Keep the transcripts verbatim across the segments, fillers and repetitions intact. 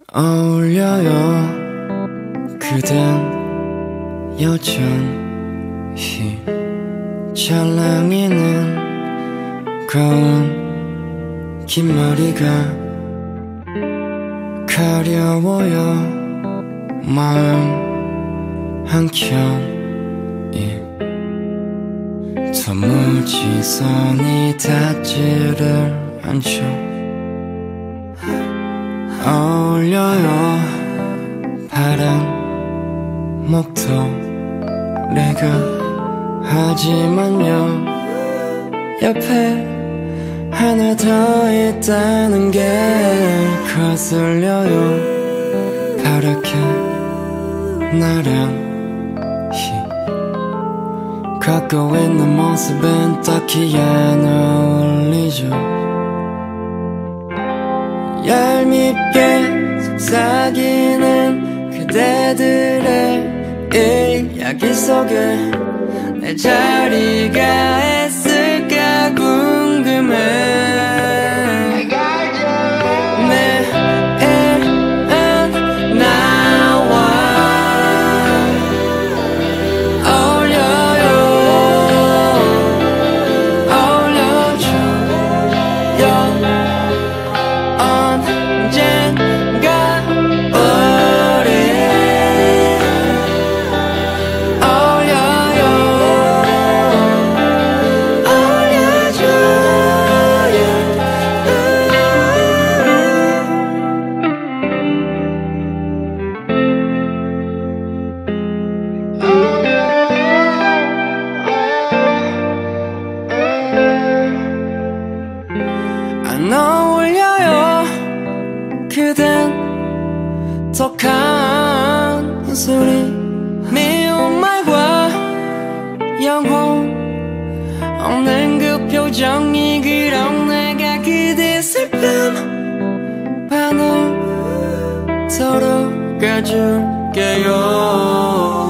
어울려요. 그댄 여전히 찰랑이는 고운 긴 머리가 가려워요. 마음 한켠이 도무지 손이 닿지를 않죠. 어울려요. 파란 목도리가 하지만요 옆에 하나 더 있다는 게 거슬려요. 파랗게 나란히 걷고 있는 모습은 딱히 안 어울리죠. 얄밉게 속삭이는 그대들의 이야기 속에 내 자리가 있을까 궁금해. 내일은 나와 어울려요. 어울려줘요. 언젠가 우리 어울려요. 안 어울려요. 그댄 독한 소리 미운 말과 영혼 없는 그 표정이 그런 내가 그대 슬픔 반을 덜어가줄게요.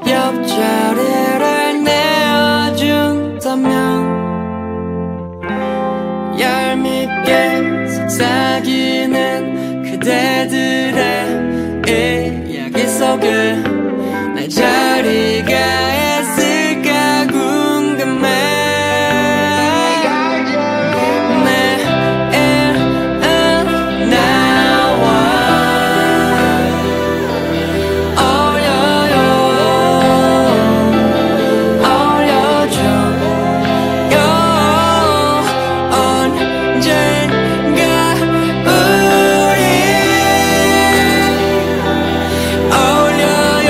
옆자리를 내어준다면 얄밉게 속삭이는 그대들의 이야기 속에 내 자리가 있을까 궁금해. 내일은 나와 어울려요. 어울려줘요. 언젠가 우리 어울려요.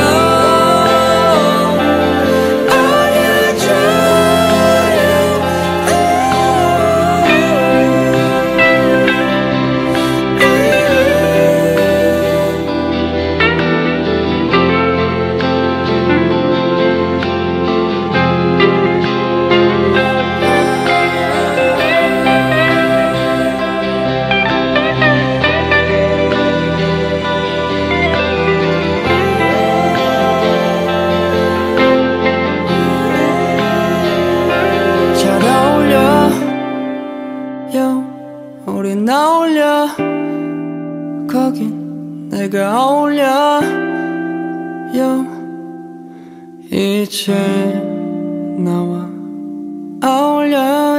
잘 어울려요. 우린 어울려. 거긴 내가 어울려요. 이제 나와 어울려.